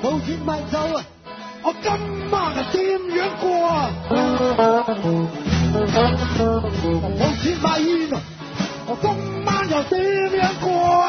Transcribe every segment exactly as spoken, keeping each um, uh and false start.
冇錢買酒啊！我今晚係點樣過啊？冇錢買煙啊！我今晚又點樣過啊？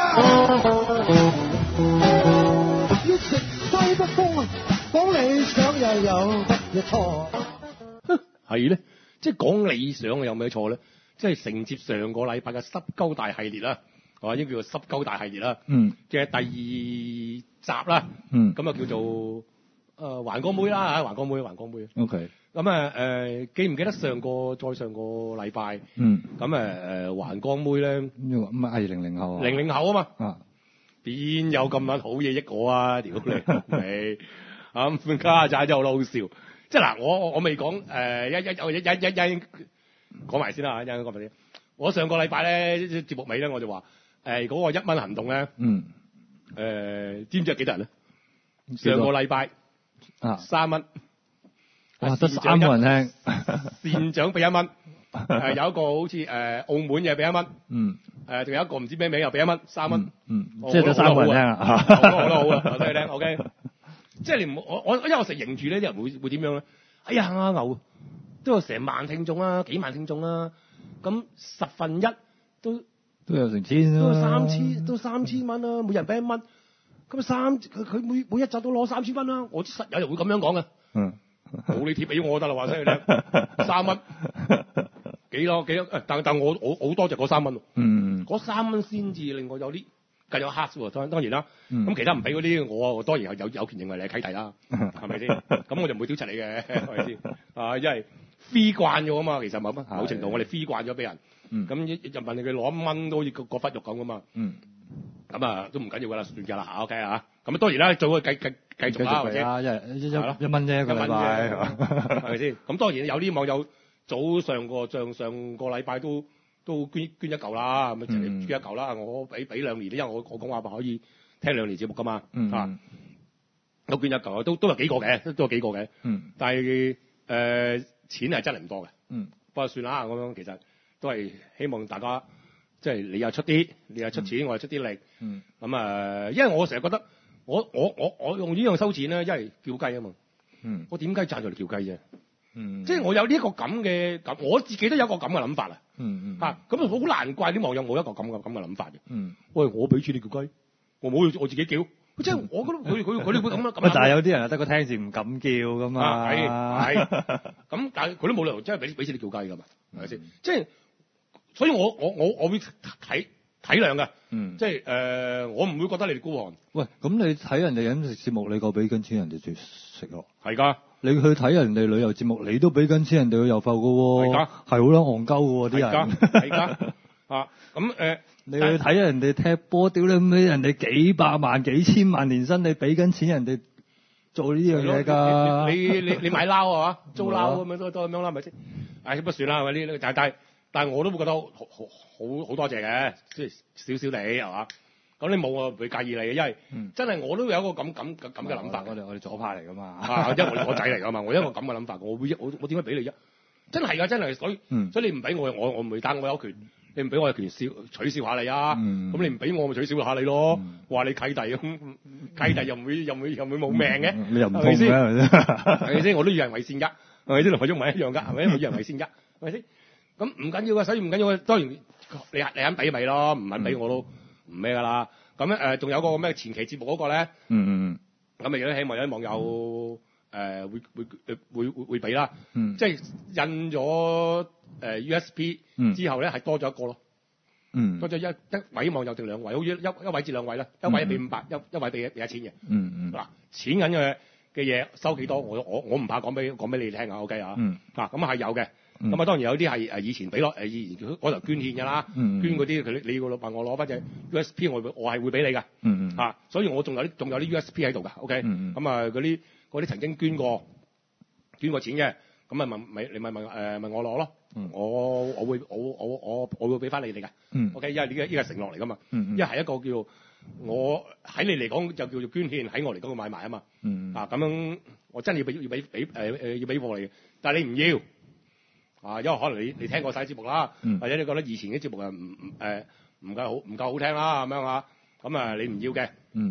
要食西北風啊！講理想又有乜嘢錯？ 係咧，即係講理想有咩錯咧？即係承接上個禮拜嘅濕鳩大系列啦，係嘛？應該叫做濕鳩大系列啦。 嗯。 嘅第二集啦。 嗯。 咁啊叫做誒環光妹啦嚇，環光妹，環光妹。 O K。 咁啊誒記唔記得上個再上個禮拜？ 嗯。 咁誒誒環光妹咧， 咁啊係零零後啊。 零零後啊嘛。 啊。邊有咁撚好嘢益我啊？屌你你啊！咁家仔真係好好笑。即係嗱，我我我未講誒一一一一一一講埋先啦，一講埋先。我上個禮拜咧節目尾咧，我就話誒嗰個一蚊行動咧， 嗯， 誒、呃、知唔知有幾多人咧？上個禮拜啊三蚊， 哇得三個人聽， 善長俾一蚊，誒有一個好似誒、呃、澳門嘅俾一蚊， 嗯， 誒仲有一個唔知咩名又俾一蚊，三蚊， 嗯，即係得三個人聽啊， 好多好多好啊，我俾你聽 ，OK。即係你唔我我因為我成日認住呢啲人會會點樣咧？哎呀阿牛都有成萬聽眾啦，幾萬聽眾啦，咁十分一都都有成千啦， 都三千都三千蚊啦，每人俾一蚊，咁三佢佢每每一集都攞三千蚊啦，我實有人會咁樣講嘅， 嗯， 冇你貼俾我得啦，話聲你聽，三蚊幾多幾多？但但我我好多謝嗰三蚊， 嗯， 嗰三蚊先至令我有啲。計咗黑喎，當當然啦。咁、 嗯、 其他唔俾嗰啲，我我當然有有權認為你係契弟啦，係咪先？咁我就唔會屌柒你嘅，係咪先？啊，因為 free 慣咗啊嘛，其實某某程度我哋 free 慣咗俾人。咁一就問你佢攞一蚊都好似個個忽肉咁噶嘛。咁、嗯、啊都唔緊要㗎啦，算㗎啦嚇 ，OK 啊。咁當然啦，做個繼繼繼續啦，或者一一一一蚊啫，一個禮拜係咪先？咁當然有啲網友早上個上上個禮拜都。都捐捐一嚿啦，咁捐一嚿啦，我俾俾兩年，因為我我講話可以聽兩年節目噶嘛， 嗯、 啊，都捐一嚿，都都有幾個嘅，都有幾個嘅， 嗯， 但係誒、呃、錢係真係唔多嘅， 嗯， 不過算啦，咁樣其實都係希望大家即係你又出啲，你又出錢，嗯、我又出啲力， 嗯， 咁啊、呃，因為我成日覺得我我我我用呢樣收錢咧，因為叫雞啊嘛， 嗯， 我點解賺咗嚟叫雞啫？ 嗯， 即係我有呢一個咁嘅咁，我自己都有一個咁嘅諗法啊。 嗯嗯。 嚇，咁啊好難怪啲網友冇一個咁嘅咁嘅諗法嘅。 嗯。 喂，我俾錢你叫雞，我冇我自己叫，即係我覺得佢佢佢哋會咁啊咁。 但係有啲人得個聽字唔敢叫噶嘛。 係係。咁但係佢都冇理由真係俾俾錢你叫雞噶嘛，係咪先？即係，所以我我我我會體體諒嘅。 嗯。 即係誒、呃，我唔會覺得你哋孤寒。 喂，咁你睇人哋飲食節目，你夠俾緊錢人哋住食咯？ 係㗎。 你去睇人哋旅遊節目，你都俾緊錢人哋去遊埠㗎喎，係㗎，係好撚戇鳩㗎喎啲人， 係㗎，啊咁誒， 你去睇人哋踢波，屌你咩？人哋幾百萬、幾千萬年薪，你俾緊錢人哋做呢樣嘢㗎？ 你你你你買撈啊嘛，租撈咁樣都都咁樣啦，係咪先？唉，不算啦，係咪呢？但係但係我都會覺得好好好好多謝嘅，即係少少地係嘛。咁你冇我唔會介意你嘅，因為真係我都有一個咁咁咁嘅諗法。 我哋我哋左派嚟㗎嘛， 啊，因為我我仔嚟㗎嘛，我有一個咁嘅諗法，我會我我點解俾你啫？真係㗎，真係，所以、嗯、所以你唔俾我，我我唔會，但我有權，你唔俾我有權笑取笑下你啊。咁、嗯、你唔俾我，咪取笑下你咯。話、嗯、你契弟咁，契弟又唔會又唔會又唔會冇命嘅、嗯， 你又唔通嘅係咪先？我都以人為善㗎，係咪先？同佢中唔係一樣㗎，係咪？我以人為善㗎，係咪先？咁唔緊要㗎，所以唔緊要㗎。當然你你肯俾咪咯，唔肯俾我都。嗯唔咩㗎啦，咁咧誒仲有個咩前期節目嗰個咧，嗯嗯嗯，咁咪都希望有啲網友誒、呃、會會會會會俾啦，嗯，即係印咗誒、呃、U S B 之後咧係、嗯、多咗一個咯，嗯，多咗一一位網友定兩位，好似一一位至兩位啦，一位俾五百，一一位俾俾一千嘅，嗯嗯，嗱錢銀嘅嘅嘢收幾多，我我我唔怕講俾講俾你哋聽啊 ，OK 啊，嗯，嗱咁係有嘅。咁、嗯、啊，當然有啲係誒以前俾落誒以前嗰頭捐獻㗎啦、嗯，捐嗰啲佢你要問我攞翻隻 U S B， 我我係會俾你㗎，嗯嗯，啊，所以我仲有啲仲有啲 U S B 喺度㗎 ，OK，咁、嗯嗯、啊嗰啲嗰啲曾經捐過捐過錢嘅，咁啊問咪你咪問誒、呃、問我攞咯，嗯、我我會我我我我會俾翻你哋㗎、嗯、，OK，因為呢個呢個承諾嚟㗎嘛，因為係一個叫我喺你嚟講就叫做捐獻，喺我嚟講叫買賣啊嘛，嗯、啊咁樣我真係要俾要俾俾誒誒要俾貨你嘅，但係你唔要。啊，因為可能你你聽過晒節目啦、嗯，或者你覺得以前啲節目啊唔唔誒唔夠好唔夠好聽啦咁樣啊，咁啊你唔要嘅，咁、嗯、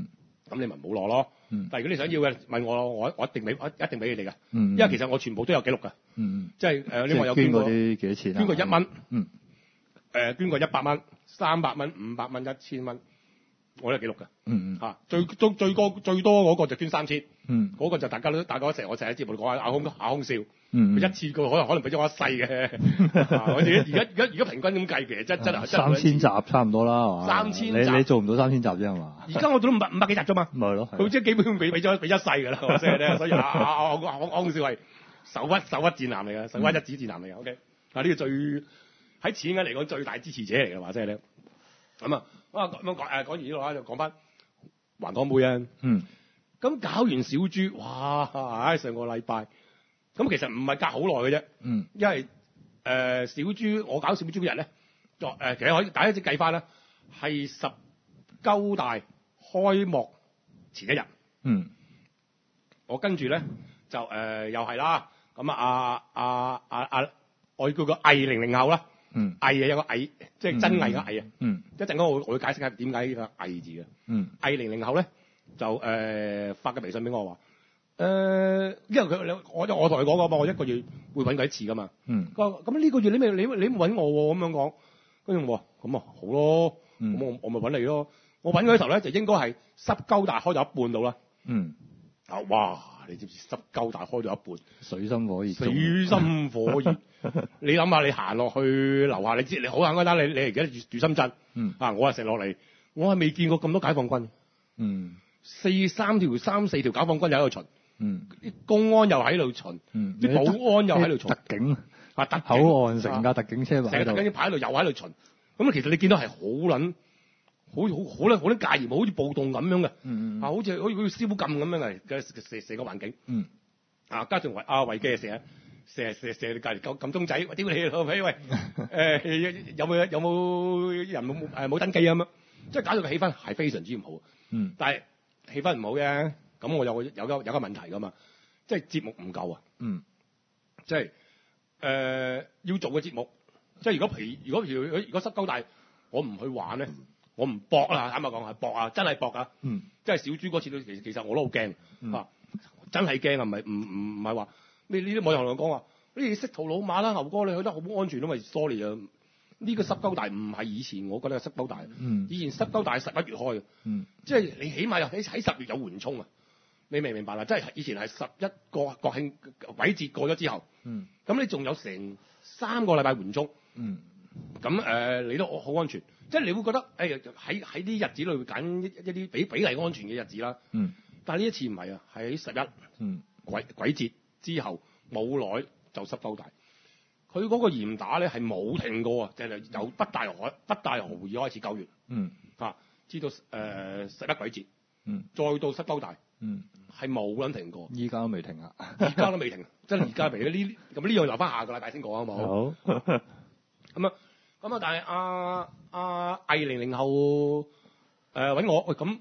咁你咪唔好攞咯。 嗯但係如果你想要嘅，問我，我我一定俾我一定俾你哋嘅。 嗯因為其實我全部都有記錄㗎。 嗯即係誒，你話有捐嗰捐過啲幾多錢啊？ 捐過一蚊， 嗯誒捐過一百蚊、三百蚊、五百蚊、一千蚊，我都有記錄㗎。 嗯嗯嚇，最最最高最多嗰個就捐三千， 嗯嗰個就大家都大家成日我成日喺節目度講下阿空阿空笑， 嗯佢一次過可能可能俾咗我一世嘅。啊我自己而家而家而家平均咁計，其實真真係真係三千集差唔多啦，係嘛？ 三千集你你做唔到三千集啫係嘛？ 而家我做到五百五百幾集啫嘛。 咪係咯， 佢即係基本俾俾咗俾一世㗎啦，我真係咧，所以阿阿阿阿阿空笑係首屈首屈戰男嚟嘅，首屈一指戰男嚟嘅。OK，啊呢個最喺錢銀嚟講最大支持者嚟嘅話，即係咧。咁啊，啊咁樣講誒講完呢度啦，就講翻環港妹啊。 嗯咁搞完小豬，哇！唉，上個禮拜，咁其實唔係隔好耐嘅啫， 嗯因為誒、呃、小豬我搞小豬嗰日咧，作誒、呃、其實可以大家即計翻啦，係十鳩大開幕前一日， 嗯我跟住咧就誒、呃、又係啦，咁啊阿阿阿阿我叫個偽零零後啦， 嗯偽啊有個偽，即係真偽嘅偽啊， 嗯一陣間我會我會解釋下點解呢個偽字嘅。 嗯偽零零後咧就誒、呃、發個微信俾我話，誒、呃，因為佢我我同佢講過嘛，我一個月會揾佢一次噶嘛。 嗯佢話咁呢個月你咪你你唔揾我喎，咁樣講，跟住我話咁啊好咯，咁、 嗯我我咪揾你咯。我揾佢嘅時候咧就應該係濕鳩大開咗一半到啦。 嗯， 啊哇！你知唔知濕鳩大開咗一半？ 水深火熱中， 水深火熱。你諗下，你行落去樓下，你知你好簡單，你你而家住住深圳， 嗯啊我係成落嚟，我係未見過咁多解放軍。 嗯四三條三四條解放軍又喺度巡， 嗯啲公安又喺度巡， 嗯， 啲保安又喺度巡， 特警啊特口岸成架特警車成擺喺度， 日特警排喺度又喺度巡，咁其實你見到係好撚，好好好撚好撚戒嚴，好似暴動咁樣嘅， 嗯嗯啊好似好似好似宵禁咁樣嘅嘅成成個環境， 嗯啊加上維阿維基成日成日成日成日隔離撳撳鐘仔，屌你老味喂，誒有冇有冇人冇誒冇登記啊咁樣，即係搞到個氣氛係非常之唔好， 嗯但係氣氛唔好嘅，咁我有個有個有個問題噶嘛，即係節目唔夠啊， 嗯即係誒、呃、要做嘅節目，即係如果譬如如果譬如如果濕鳩大，我唔去玩咧，我唔搏啦，坦白講係搏啊，真係搏啊， 嗯即係小豬嗰次都其實其實我都好驚、 嗯啊，真係驚啊，唔係唔唔唔係話你呢啲網友同我講話，你識途老馬啦，牛哥你去得好安全啊嘛 ，sorry 啊，呢、這個濕鳩大唔係以前我覺得係濕鳩大， 嗯以前濕鳩大係十一月開嘅。 嗯即係你起碼有喺喺十月有緩衝啊！你明唔明白啦？即係以前係十一個國慶鬼節過咗之後， 嗯咁你仲有成三個禮拜緩衝， 嗯咁誒、呃、你都好安全。即係你會覺得誒喺喺啲日子裏揀一一啲比比例安全嘅日子啦。 嗯但係呢一次唔係啊，係喺十一嗯鬼鬼節之後冇耐就濕鳩大。佢嗰個嚴打咧係冇停過啊！就係由北大河北大河會議開始九月嗯啊，至到誒十一鬼節。 嗯再到濕鳩大， 嗯， 係冇撚停過， 依家都未停啊， 而家都未停，真係而家未。呢咁呢樣留翻下個禮拜先講好冇？ 好， 咁啊咁啊，但係阿阿偽零零後誒揾我，喂咁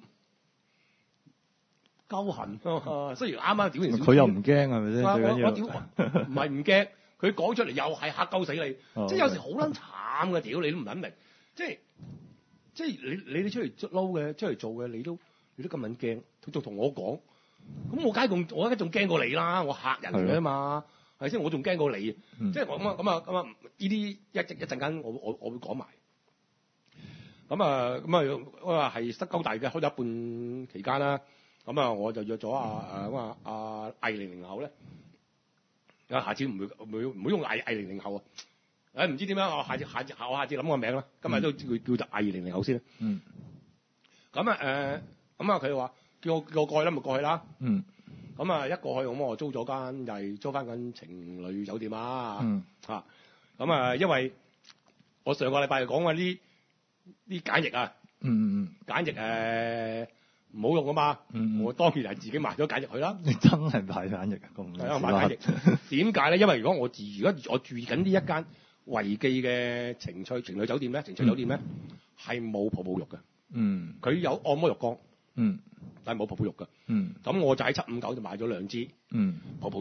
鳩痕啊！雖然啱啱屌完小豬佢又唔驚係咪先？ 我最緊要我屌唔係唔驚，佢講出嚟又係嚇鳩死你， 哦即係有時好撚慘嘅，屌你都唔撚明，即係即係你你哋出嚟撈嘅，出嚟做嘅，你都你都咁撚驚，佢就同我講，咁我梗係仲我而家仲驚過你啦，我嚇人嘅嘛，係咪先？我仲驚過你， 嗯即係我咁啊咁啊咁啊，呢啲一一一陣間我我我會講埋。咁啊咁啊，我話係濕鳩大嘅開咗一半期間啦，咁啊我就約咗阿誒咁啊阿偽零零後咧，啊下次唔會唔會唔會用偽偽零零後啊，誒唔知點樣，我下次下次我下次諗個名啦，今日都叫叫做偽零零後先啦。 嗯。 咁啊誒，咁啊佢話叫我叫我過去啦，咪過去啦。 嗯。 咁啊一過去咁我租咗間又係租翻間情侶酒店啊。 嗯。 嚇，咁啊因為我上個禮拜講話啲啲梘液啊， 嗯嗯梘液誒唔好用啊嘛。 嗯嗯我當然係自己買咗梘液去啦。 你真係買梘液啊？咁係啊，買梘液。點解咧？因為如果我住而家我住緊呢一間維記嘅情趣情侶酒店咧，情趣酒店咧係冇泡泡浴嘅。 嗯。 佢有按摩浴缸。 嗯。 但係冇泡泡浴㗎。 嗯。 咁我就喺七五九就買咗兩支。 嗯。 泡泡浴。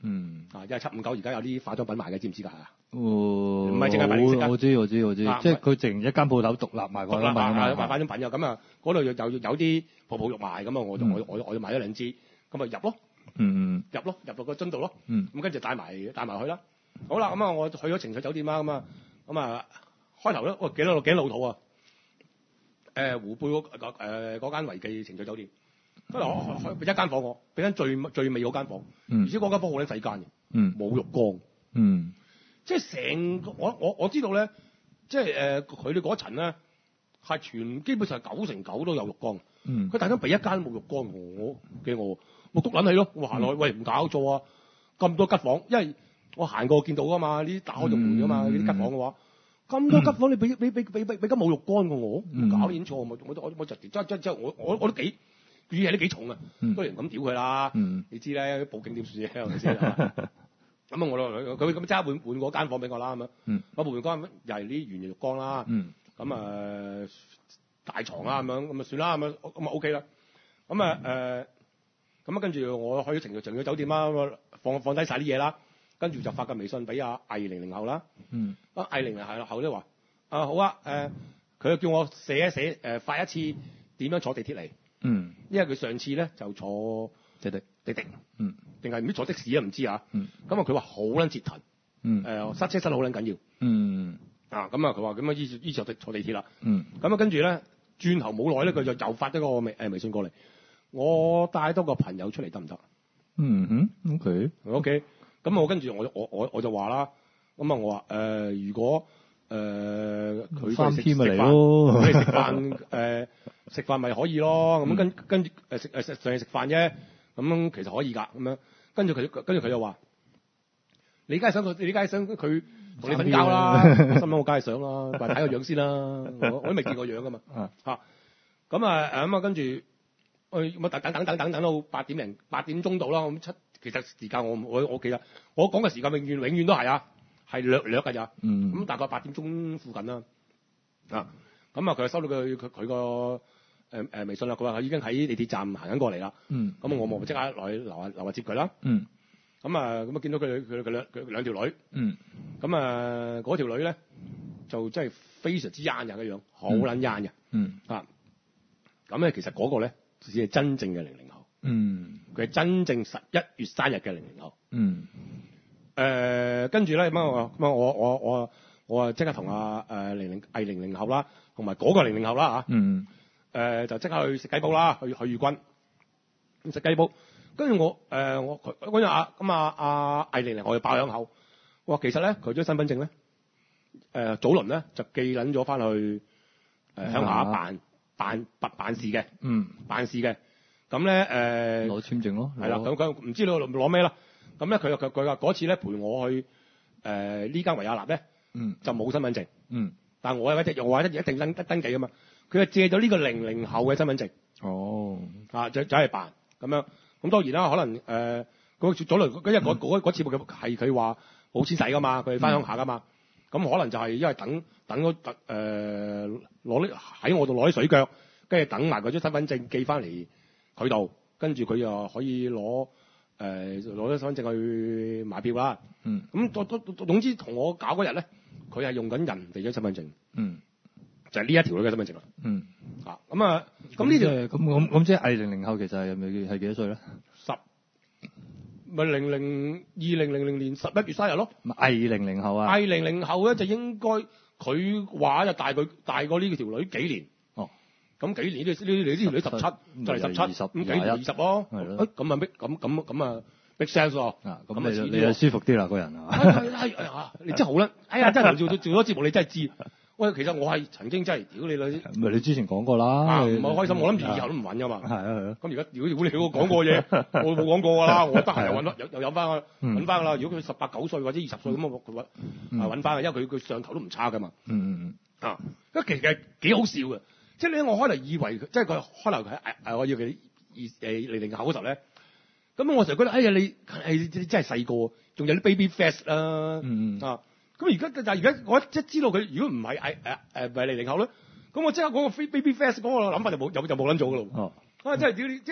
嗯。 啊，因為七五九而家有啲化妝品賣嘅，知唔知㗎？ 唔唔係淨係賣零食㗎。 我知我知我知， 啊即係佢淨一間鋪頭獨立賣化妝品啊嘛。 賣化妝品嘅，咁啊嗰度有有有啲泡泡肉賣，咁啊我就、嗯、我我我就買咗兩支，咁啊入咯， 嗯嗯， 入咯，入到個樽度咯， 嗯， 咁跟住帶埋帶埋去啦。好啦，咁啊我去咗情趣酒店啦，咁啊咁啊開頭咧，哇幾多幾多老土啊！誒、呃、湖貝嗰誒嗰間維記情趣酒店，跟住我俾一間房我，俾間最最尾嗰間房， 嗯、 而且嗰間房好撚細間嘅， 嗯， 冇浴缸， 嗯， 即係成個我我我知道咧，即係誒佢哋嗰層咧係全基本上九成九都有浴缸， 嗯， 佢突然間俾一間冇浴缸我嘅我，我篤撚起咯，我行落去、嗯、喂唔搞錯啊，咁多吉房，因為我行過見到噶嘛，呢啲打開咗門噶嘛，呢啲、嗯、吉房嘅話。咁多吉房，你俾俾俾俾俾俾間冇浴缸嘅我，嗯、搞捻錯，我我我我就真真真我我我都幾語氣都幾重啊，當然咁屌佢啦， 嗯、你知咧報警點算係咪先？咁啊我佢咁即刻換換嗰間房俾我啦咁樣， 嗯、 我換間又係啲圓形浴缸啦，咁、嗯、啊、呃、大床啦咁樣，咁啊算啦咁啊咁啊 OK 啦，咁啊誒咁啊跟住我去咗情情趣酒店啦，放放低晒啲嘢啦。跟住就發個微信俾阿魏零零後啦， 嗯， 啊魏零零後咧話，啊好啊，誒佢就叫我寫一寫，誒、呃、發一次點樣坐地鐵嚟， 嗯， 因為佢上次咧就坐滴滴滴滴， 嗯， 定係唔知坐的士啊唔知啊， 嗯， 咁啊佢話好撚折騰， 嗯， 誒、呃、塞車塞得好撚緊要， 嗯， 啊咁啊佢話咁啊依依坐地坐地鐵啦， 嗯， 咁啊跟住咧轉頭冇耐咧佢就又發咗個微誒微信過嚟，我帶多個朋友出嚟得唔得？ 嗯哼 ，OK OK。咁我跟住我我我我就話啦，咁啊我話誒、呃、如果誒佢三 P 咪嚟咯， 佢食飯誒食飯咪可以咯，咁、嗯、跟跟住誒食誒食上去食飯啫，咁其實可以㗎，咁樣跟住佢跟住佢就話，你梗係想佢，你梗係想佢同你瞓覺啦，心諗我梗係想啦，但係睇個樣先啦，我我都未見過樣㗎嘛，嚇咁啊誒咁啊跟住去乜等等等等等等到八點零八點鐘到啦，咁七。其實時間我我我記得，我講嘅時間永遠永遠都係啊，係略略㗎咋。嗯。咁大概八點鐘附近啦。啊。咁啊，佢就收到佢佢佢個誒誒微信啦。佢話佢已經喺地鐵站行緊過嚟啦。嗯。咁我咪即刻落去樓下樓下接佢啦。嗯。咁啊，咁啊見到佢佢佢兩佢兩條女。嗯。咁啊，嗰條女咧就真係非常之啱人嘅樣，好撚啱嘅。嗯。啊。咁咧，其實嗰個咧只係真正嘅零零後。嗯，佢係真正十一月生日嘅零零後。嗯，誒跟住咧咁啊咁啊我我我我啊即刻同阿誒零零係零零後啦，同埋嗰個零零後啦嚇。嗯，誒、呃、就即刻去食雞煲啦，去去裕君食雞煲。跟住我誒、呃、我佢嗰日啊咁啊阿係零零後就爆響口，我話其實咧佢張身份證咧誒、呃、早輪咧就寄撚咗翻去誒、呃、鄉下辦辦辦辦事嘅。嗯，辦事嘅。咁咧誒攞簽證咯， 係啦，咁佢唔知你攞咩啦。咁咧佢佢佢話嗰次咧陪我去誒、呃、呢間維亞納咧，嗯，就冇身份證，嗯，但係我係一定我係一定登登記㗎嘛。佢就借咗呢個零零後嘅身份證，哦，啊就就係辦咁樣。咁當然啦，可能誒嗰、呃、早輪嗰日嗰嗰嗰次佢係佢話冇錢使㗎嘛，佢哋翻鄉下㗎嘛。咁、嗯、可能就係因為等等嗰誒攞啲喺我度攞啲水腳，跟住等埋嗰張身份證寄翻嚟佢度，跟住佢又可以攞誒攞咗身份證去買票啦。嗯，咁總總總之同我搞嗰日咧，佢係用緊人哋嘅身份證。嗯，就係、是、呢一條女嘅身份證啦。嗯，啊咁啊，咁呢條咁咁咁即係偽零零後其實係咪係幾多歲咧？ 十咪零零二零零零年十一月生日咯。 偽零零後啊？ 偽零零後咧就應該佢話就大佢大過呢條女幾年。咁幾年呢？呢呢呢條女十七，就係十七，咁幾年二十咯。係咯。咁啊，咁咁咁啊，big sense 喎。咁你你又舒服啲啦，個人啊。 係係係你真係好啦。哎呀，真係做做做咗節目，你真係知。喂，其實我係曾經真係屌你女。 唔係你之前講過啦。 唔係開心，我諗住以後都唔揾噶嘛。 係啊係啊。 咁而家如果如果你我講過嘢，我冇講過㗎啦。我得閒又揾翻，又又飲翻㗎，揾翻㗎啦。如果佢十八九歲或者二十歲咁，我佢揾啊揾翻嘅，因為佢佢上頭都唔差㗎嘛。嗯嗯嗯。啊，咁其實幾好笑嘅。即係咧，我開頭以為即係佢開頭佢誒我要佢二誒零零後嗰頭咧，咁我成日覺得哎呀你係你真係細個，仲有啲 baby face 啦，嗯嗯啊，咁而家但係而家我即係知道佢如果唔係誒誒誒唔係零零後咧，咁我即刻嗰個 baby face 嗰個諗法就冇就就冇撚咗噶咯，哦，啊真係屌你即係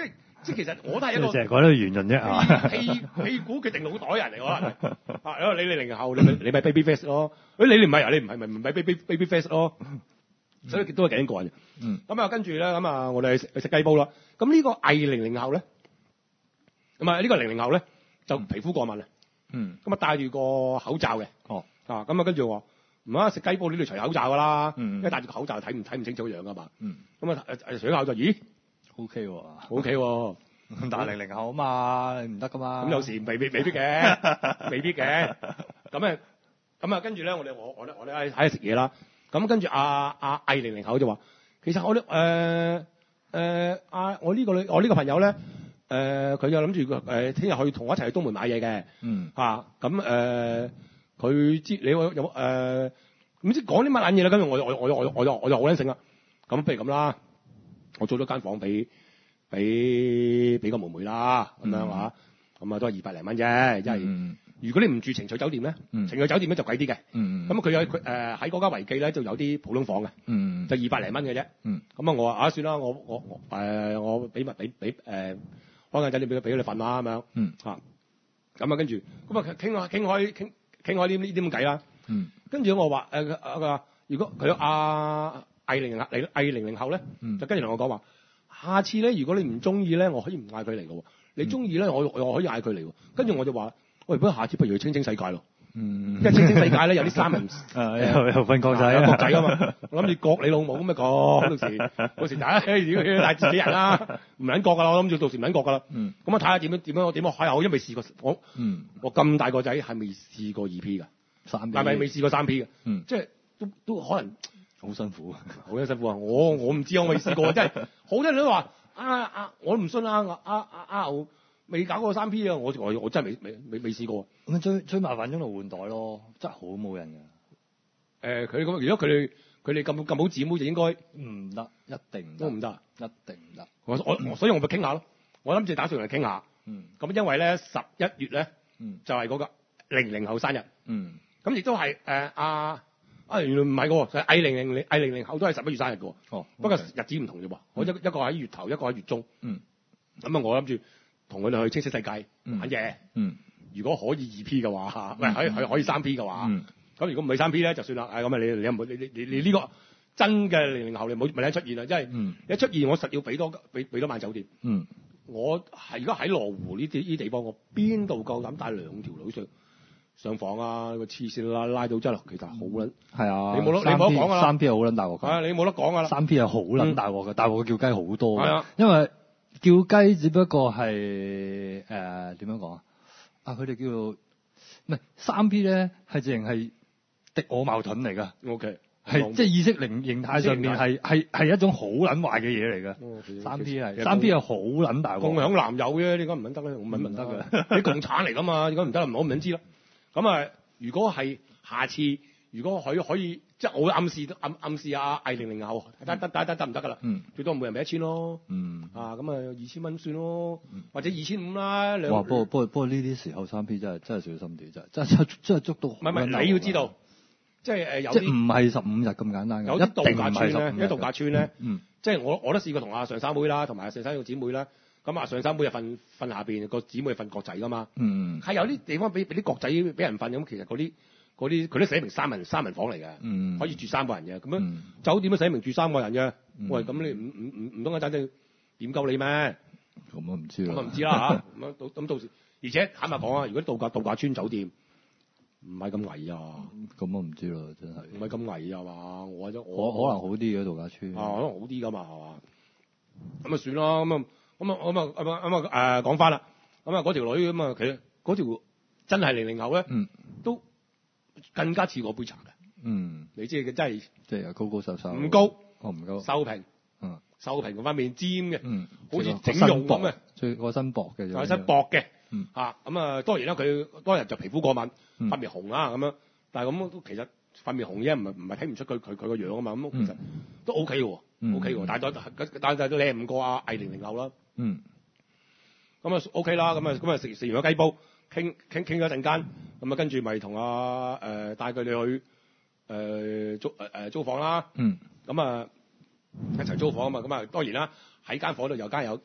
即係其實我都係一個成日講得圓潤啫啊！ 屁屁股決定腦袋人嚟可能係啊，因為你你零後你咪你咪 baby face 咯，誒你你唔係啊，你唔係咪唔係 baby baby face 咯，所以都係幾個人嘅。 嗯， 咁啊跟住咧咁啊，我哋去食雞煲啦。咁呢個偽零零後咧，咁啊呢個零零後咧就皮膚過敏啊。 嗯， 咁啊戴住個口罩嘅。 哦， 啊咁啊跟住我話唔啊食雞煲你都要除口罩噶啦， 嗯因為戴住個口罩睇唔睇唔清楚樣噶嘛。 嗯， 咁啊誒除咗口罩，咦 O K 喎 O K 喎。 但係零零後啊嘛，你唔得噶嘛。 咁有時未必未必嘅，未必嘅。咁誒，咁啊，跟住咧，我哋我我咧我哋喺喺度食嘢啦。咁跟住阿阿偽零零後就話，其實我哋誒誒阿我呢個女我呢個朋友咧，誒佢就諗住誒聽日去同我一齊去東門買嘢嘅。 嗯。 嚇咁誒，佢知你有有誒唔知講啲乜撚嘢啦。跟住我我我我我就我就好撚醒啦。咁不如咁啦，我租咗間房俾。俾俾個妹妹啦，咁樣話，咁啊都係二百零蚊啫，即係如果你唔住情趣酒店咧，情趣酒店咧就貴啲嘅，咁佢有佢誒喺嗰間維記咧就有啲普通房嘅，就二百零蚊嘅啫，咁啊我話啊算啦，我我我誒我俾埋俾俾誒開間酒店俾俾你瞓啦咁樣，嚇，咁啊跟住咁啊傾開傾開傾傾開呢呢啲咁計啦，跟住我話誒佢話如果佢阿偽零零嚟偽零零後咧，就跟住同我講話。下次咧，如果你唔中意咧，我可以唔嗌佢嚟嘅喎。你中意咧，我我可以嗌佢嚟喎。跟住我就話：喂，不如下次不如去清清世界咯。嗯，因為清清世界咧有啲三文啊，又又瞓國仔啊， 國仔啊嘛。我諗住割你老母咁咪割，到時到時大家如果帶自己人啦，唔撚割㗎啦。我諗住到時唔撚割㗎啦。嗯，咁啊睇下點樣點樣點樣開口，因為未試過我嗯我咁大個仔係未試過二 P 㗎，三 P 係咪未試過三 P 嘅？嗯，即係都都可能。 好辛苦， 好辛苦啊！我我唔知，我未試過，真係好多人都話啊啊，我唔信啊啊啊啊！我未搞過三 P 啊，我我我真係未未未未試過。 咁最最麻煩中度換袋咯，真係好冇癮㗎。誒、 呃，佢咁，如果佢哋佢哋咁咁好姊妹，就應該唔得，一定都唔得， 一定唔得。 我我所以我咪傾下咯。我諗住打算嚟傾下。嗯。咁因為咧十一月咧，嗯，就係、是、嗰個零零後生日。嗯。咁亦都係誒阿。啊，原來唔係喎，係偽零零零偽零零後都係十一月生日嘅喎。哦，不過日子唔同啫喎。我一一個喺月頭，一個喺月中。嗯。咁啊，我諗住同佢哋去清晰世界玩嘢。嗯。如果可以二 P 嘅話，喂，可以可可以三 P 嘅話，咁如果唔係三 P 咧，就算啦。誒，咁啊，你你唔好你你你你呢個真嘅零零後，你唔好咪出現啦，即係一出現，我實要俾多俾俾多晚酒店。嗯。我係如果喺羅湖呢啲呢地方，我邊度夠膽帶兩條女上？上房啊！個黐線啦，拉到真係其實好撚係啊！你冇得你冇得講㗎啦，三 P 係好撚大鑊㗎。係啊，你冇得講㗎啦。三 P 係好撚大鑊嘅，大鑊嘅叫雞好多。係啊，因為叫雞只不過係誒點樣講啊？啊，佢哋叫做唔係三 P 咧，係直情係敵我矛盾嚟㗎。O K，係即係意識形形態上面係係係一種好撚壞嘅嘢嚟㗎。三 P 係三 P 係好撚大鑊。共享男友啫，點解唔撚得咧？唔撚唔得㗎。你共產嚟㗎嘛？點解唔得？我唔撚知啦。咁啊，如果係下次，如果佢可以，即係我暗示暗暗示啊，偽零零後得得得得得唔得㗎啦？嗯，最多每人俾一千咯。嗯，啊咁啊二千蚊算咯，或者二千五啦。兩哇，不過不過不過呢啲時候三 P 真係真係小心啲，真係真係真係捉到。唔係唔係，你要知道，即係誒有啲即係唔係十五日咁簡單嘅，有啲度假村咧，一度假村咧，嗯，即係我我都試過同阿上三妹啦，同埋阿上三個姊妹啦。咁啊，上三妹就瞓瞓下邊，個姊妹瞓閣仔噶嘛。嗯，係有啲地方俾俾啲閣仔俾人瞓咁，其實嗰啲嗰啲佢都寫明三人三人房嚟嘅，嗯，可以住三個人嘅。咁樣、嗯、酒店都寫明住三個人嘅。嗯、喂，咁你唔唔唔唔通一陣就點夠你咩？咁我唔知啦。咁啊唔知啦嚇。咁到咁到時，而且坦白講啊，如果度假度假村酒店唔係咁危啊。咁我唔知啦，真係。唔係咁危啊嘛？我可我可能好啲嘅度假村。啊，可能好啲噶嘛，係嘛？咁啊算啦，咁啊。咁啊，咁啊，咁啊，咁啊，誒講翻啦，咁啊嗰條女咁啊，其實嗰條真係零零後咧，嗯，都更加似我杯茶嘅，嗯，你知佢真係即係高高瘦瘦，唔高，我唔高，瘦平，嗯，瘦平嗰塊面尖嘅，嗯，好似整容咁嘅，最個身薄嘅，個身薄嘅，嗯，嚇，咁啊當然啦，佢當日就皮膚過敏，塊面紅啦咁樣，但係咁都其實塊面紅啫，唔係唔係睇唔出佢佢佢個樣啊嘛，咁其實都 OK 喎，OK 喎，但係但係都靚唔過啊偽零零後啦。嗯，咁啊 OK 啦，咁啊咁啊食食完個雞煲，傾傾傾咗一陣間，咁啊跟住咪同阿誒帶佢哋去誒、呃、租誒誒、呃、租房啦。嗯，咁啊一齊租房啊嘛，咁啊當然啦喺間房度有間有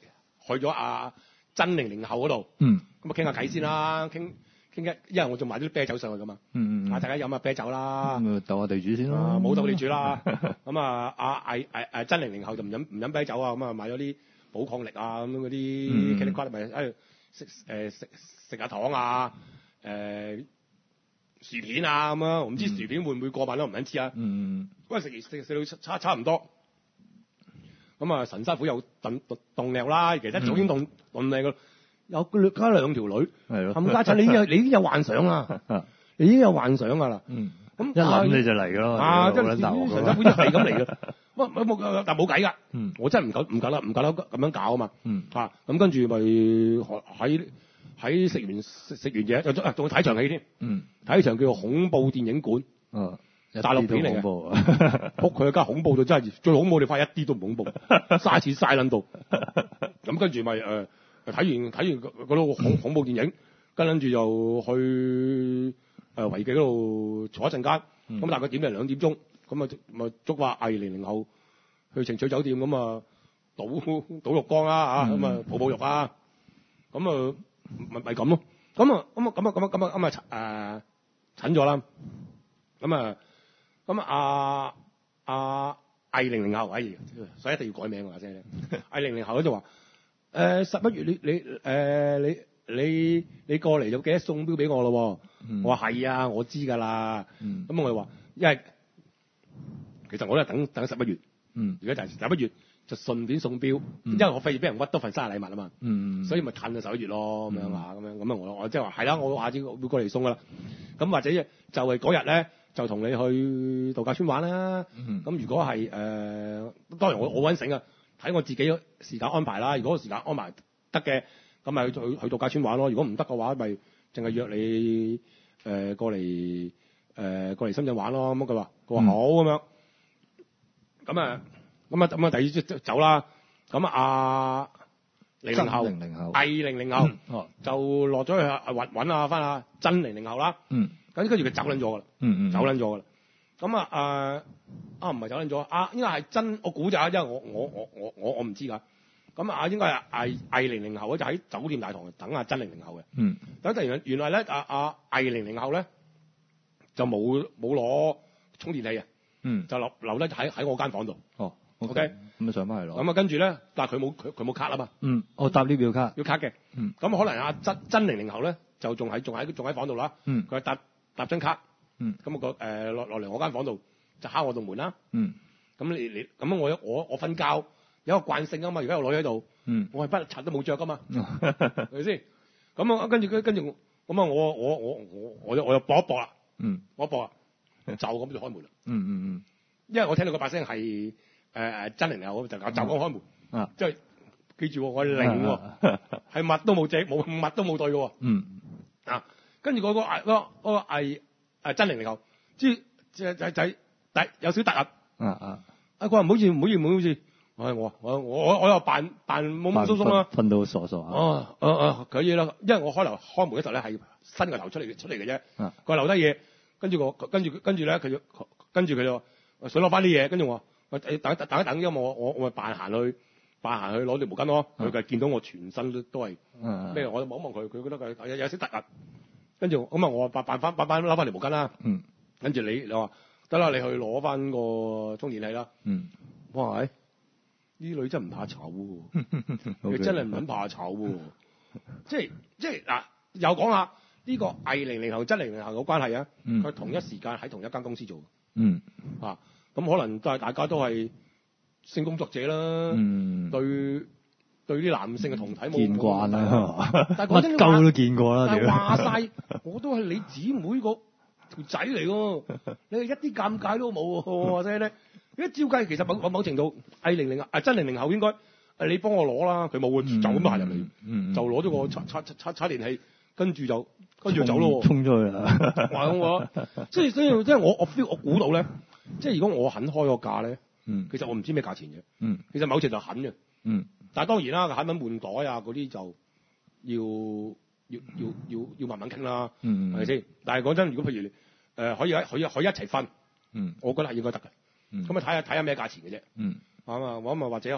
去咗阿真零零後嗰度， 嗯， 咁啊傾下偈先啦，傾傾一，因為我仲買咗啲啤酒上去噶嘛， 嗯嗯， 啊大家飲下啤酒啦， 咁啊鬥下地主先咯， 冇鬥地主啦，咁啊阿毅毅誒真零零後就唔飲唔飲啤酒啊，咁啊買咗啲補抗力啊咁樣嗰啲 Candy Crush 咪喺度食誒食食下糖啊，誒薯片啊咁樣，唔知薯片會唔會過敏咯，唔撚知啊， 嗯嗰陣食食食到差差唔多。咁啊，神師傅有燉燉燉靚啦，其實早已經燉燉靚噶，有加兩條女， 係咯， 冚家鏟你已經有你已經有幻想啦，你已經有幻想噶啦， 嗯， 咁一諗你就嚟噶咯， 啊，即係好撚鬥神師傅一係咁嚟嘅，乜乜冇，但冇計噶， 嗯， 我真係唔夠唔夠啦，唔夠啦咁樣搞啊嘛， 嗯， 嚇，咁跟住咪喺喺食完食食完嘢，仲仲睇場戲添， 嗯， 睇場叫做恐怖電影館。 哦。 大陸片嚟嘅，撲佢家恐怖到真係最恐怖，你發現一啲都唔恐怖，嘥錢嘥撚到。咁跟住咪誒睇完睇完嗰度恐恐怖電影，跟住又去誒維記嗰度坐一陣間。咁、嗯、大概點係兩點鐘，咁啊咪捉話藝零零後去情趣酒店，咁啊倒倒浴缸啊嚇，咁啊泡泡浴啊，咁啊咪咪咁咯。咁啊咁啊咁啊咁啊咁啊咁啊誒診咗啦，咁啊。咁啊，阿阿毅零零後，哎，所以一定要改名㗎，真係。毅零零後咧就話：誒十一月你你誒、呃、你你你過嚟就記得送錶俾我咯。嗯、我話係啊，我知㗎啦。咁、嗯、我哋話，因為其實我都係等等十一月。嗯。而家就係十一月就順便送錶，嗯、因為我費事俾人屈多份生日禮物啊嘛。嗯。所以咪褪到十一月咯，咁樣啊，咁樣咁啊，我我即係話係啦，我下次會過嚟送㗎啦。咁或者就係嗰日咧。就同你去度假村玩啦。咁、嗯、如果係誒、呃，當然我我揾醒啊，睇我自己時間安排啦。如果個時間安排得嘅，咁咪去去去度假村玩咯。如果唔得嘅話，咪淨係約你誒、呃、過嚟誒、呃、過嚟深圳玩咯。咁佢話佢話好咁樣。咁啊咁啊咁啊，第二朝走啦。咁啊零零後， 零零後， 毅零零後，哦、就落咗去揾揾下翻下真零零後啦。嗯。咁跟住佢走撚咗㗎啦，嗯嗯，走撚咗㗎啦。咁啊誒啊唔係走撚咗啊，應該係真我估咋，因為我我我我我我唔知㗎。咁啊應該係毅毅零零後咧，就喺酒店大堂等阿真零零後嘅。嗯。等突然原來咧阿阿毅零零後咧就冇冇攞充電器啊。嗯。就留留低喺喺我間房度。哦。O K。 咁啊上翻嚟攞。 咁啊跟住咧，但係佢冇佢佢冇卡啊嘛。 嗯。我搭呢表卡。 要卡嘅。嗯。咁可能阿真真零零後咧就仲喺仲喺仲喺房度啦。嗯。佢搭。搭張卡，嗯，咁我個誒落落嚟我間房度就敲我度門啦，嗯，咁你你咁我我我瞓覺有一個慣性啊嘛，而家有女喺度，嗯，我係不擦都冇着噶嘛，係咪先？咁啊跟住佢跟住咁啊我我我我我又我又搏一搏啦，嗯，搏一搏啊，就咁就開門啦，嗯嗯嗯，因為我聽到個把聲係誒誒真零零後就就講開門，啊，即係記住我係零喎，係乜都冇借冇乜都冇對嘅喎，嗯，啊。跟住嗰個嗰個嗰個係誒真零零後，即係即係仔仔突有少突兀，啊啊！啊佢話唔好意思唔好意思唔好意思，我我我我我又扮扮懵懵鬆鬆啦， 瞓到傻傻啊！ 哦哦哦，佢嘢啦，因為我開頭開門嘅時候咧係伸個頭出嚟出嚟嘅啫，佢留低嘢，跟住我跟住跟住咧佢就跟住佢就想攞翻啲嘢，跟住我我等等等一等，因為我我我咪扮行去扮行去攞條毛巾咯，佢就見到我全身都都係咩，我望一望佢，佢覺得佢有有少突兀。跟住咁啊，我扮扮翻扮翻攞翻條毛巾啦。嗯。跟住你你話得啦，你去攞翻個充電器啦。嗯。哇！呢啲女真唔怕醜喎。佢真係唔肯怕醜喎。即係即係嗱，又講下呢個毅零零後、真零零後嘅關係啊。嗯。佢同一時間喺同一間公司做。嗯。啊，咁可能都係大家都係性工作者啦。嗯。對。對啲男性嘅同體冇見慣啦， 但係講真， 乜鳩都見過啦。 但係話晒，我都係你姊妹個條仔嚟喎，你係一啲尷尬都冇喎，或者咧，一照計其實某某某程度，毅零零啊真零零後應該，誒你幫我攞啦，佢冇喎，就咁行入嚟，就攞咗個插插插插電器，跟住就跟住就走咯， 衝咗去啦。 話咁我，即係所以即係我我 feel 我估到咧，即係如果我肯開個價咧，其實我唔知咩價錢嘅，嗯，其實某程度肯嘅，嗯。但係當然啦，肯唔肯換袋啊嗰啲就要要要要要慢慢傾啦，係咪先？但係講真，如果譬如你誒、呃、可以喺可以可以一齊分，嗯，我覺得係應該得嘅，咁啊睇下睇下咩價錢嘅啫，嗯，啊嘛，我咪或者可以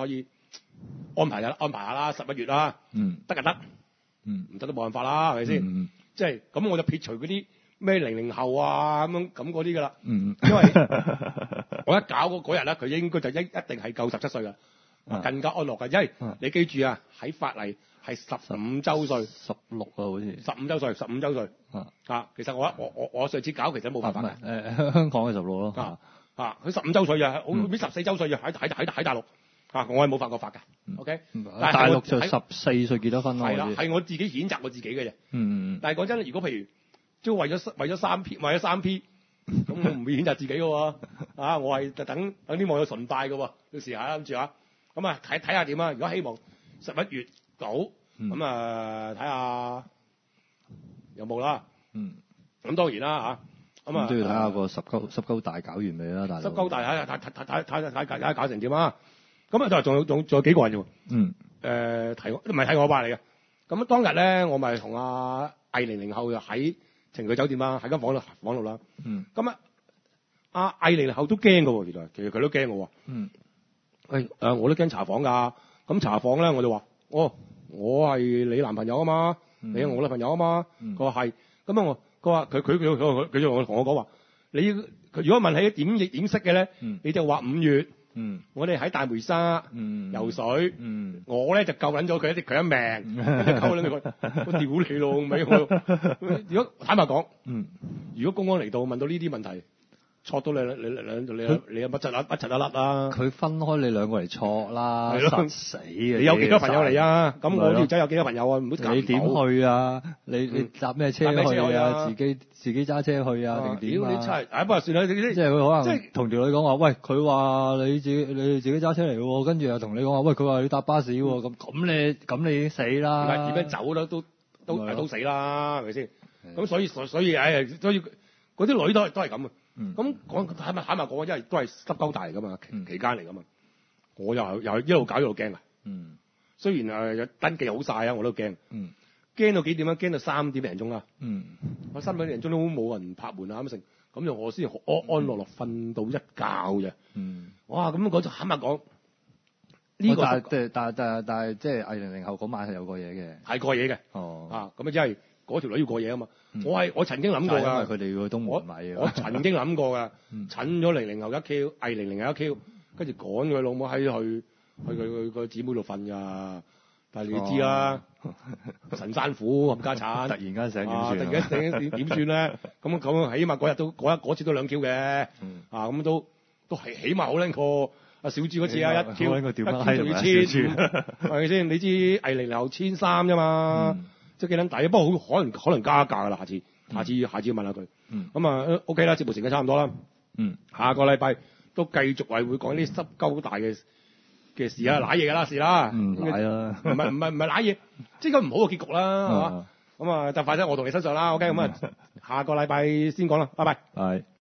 安排下安排下啦，十一月啦， 嗯得就得， 嗯唔得都冇辦法啦，係咪先？ 嗯即係咁我就撇除嗰啲咩零零後啊咁樣咁嗰啲㗎啦， 嗯因為我一搞嗰嗰日咧，佢應該就一一定係夠十七歲㗎， 啊更加安樂㗎，因為啊你記住啊，喺法例係十五週歲， 十六啊好似十五週歲，十五週歲啊啊，其實我我我我上次搞其實都冇辦法嘅。 誒香港嘅十六咯啊啊！佢十五週歲啊，好嗯似十四週歲啊，喺喺喺喺大陸啊，我係冇犯過法㗎。OK，但係大陸我就十四歲結得婚咯， 係啦， 好似係我自己譴責我自己嘅啫。 嗯嗯但係講真，如果譬如即係為咗為咗三 P 為咗三 P，咁我唔會譴責自己嘅喎。啊，我係就等等啲網友崇拜嘅喎，到時下諗住啊，咁啊睇睇下點啊。如果希望十一月到，咁啊睇下有冇啦。 嗯， 咁當然啦嚇，咁啊咁都要睇下個十鳩十鳩大搞完未啦，大佬。 濕鳩大睇睇睇睇睇睇睇睇搞成點啊！咁啊，就仲有仲仲有幾個人嘅喎。 嗯誒提我唔係提我爸嚟嘅。咁當日咧，我咪同阿魏零零後就喺情侶酒店啦，喺間房度房度啦。 嗯咁啊，阿魏零零後都驚嘅喎，原來其實佢都驚嘅喎。 嗯喂誒，我都驚查房㗎。咁查房咧，我就話：哦，我係你男朋友啊嘛， 嗯你係我女朋友啊嘛。 嗯佢話係。咁啊，我佢話佢佢佢佢佢就同我講話，你佢如果問起點點識嘅咧， 嗯你就話五月。 嗯我哋喺大梅沙嗯游水， 嗯我咧就救撚咗佢一佢一命，跟住救撚咗佢，我屌你老味！我如果坦白講， 嗯如果公安嚟到問到呢啲問題，錯到你你你你你你有乜柒啊乜柒啊甩啊！ 佢分開你兩個嚟錯啦， 係咯實死嘅。 你有幾多朋友嚟啊？咁我咪係咯條仔有幾多朋友啊？唔好夾你點去啊？你你嗯搭咩車搭咩車去啊去啊？自己自己揸車去啊？ 啊定點啊？ 屌你真係，唉不過算啦，你啲即係佢可即係能同條女講話，喂，佢話你自己你自己揸車嚟喎，跟住又同你講話，喂，佢話你搭巴士喎，咁咁你咁你已經死啦。 唔係點樣走都都都咪係咯都死啦，係咪先？ 係咁所以所所以唉，所以嗰啲女都係都係咁啊。 嗯咁講坦白坦白講，因為都係濕鳩大嚟噶嘛，期嗯期間嚟噶嘛，我又係又係一路搞一路驚啊。 嗯雖然誒登記好晒啊，我都驚， 嗯驚到幾點啊？驚到三點零鐘啦， 嗯我三點零鐘都冇人拍門啊咁成，咁就我先安安樂樂瞓到一覺啫。 嗯。 哇！咁講就坦白講，呢個但係但係但係但係即係魏零零後嗰晚係有過嘢嘅。 係過夜嘅哦。 啊，咁啊，因為嗰條女要過夜啊嘛。 嗯我係我曾經諗過就係因為㗎。 佢哋個東我門米啊。 我曾經諗過㗎， 嗯診咗零零後一 Q，魏零零後一 Q，跟住趕佢老母閪去去佢佢個姊妹度瞓㗎。但係你知啦，神山虎冚家產， 突然間醒點啊！ 算啊？ 突然間醒點點算咧？咁咁起碼嗰日都嗰一嗰次都兩 Q 嘅， 嗯啊咁都都係起碼好撚過阿小豬嗰次啊一 Q， 好撚過一屌乜 Q 仲要閪同埋千小豬五，係咪先？你知魏零零後千三啫嘛， 嗯即係幾撚抵？不過好可能可能加價㗎啦，下次下次下次要問下佢。 嗯咁啊 OK 啦，節目時間差唔多啦。 嗯下個禮拜都繼續係會講啲濕鳩大嘅嘅事啊，揦嘢㗎啦事啦。 嗯賴啦唔係唔係唔係揦嘢，即係個唔好嘅結局啦，係嘛啊？ 咁啊，就快啲我同你身上啦，OK，咁啊，下個禮拜先講啦，拜拜。 係。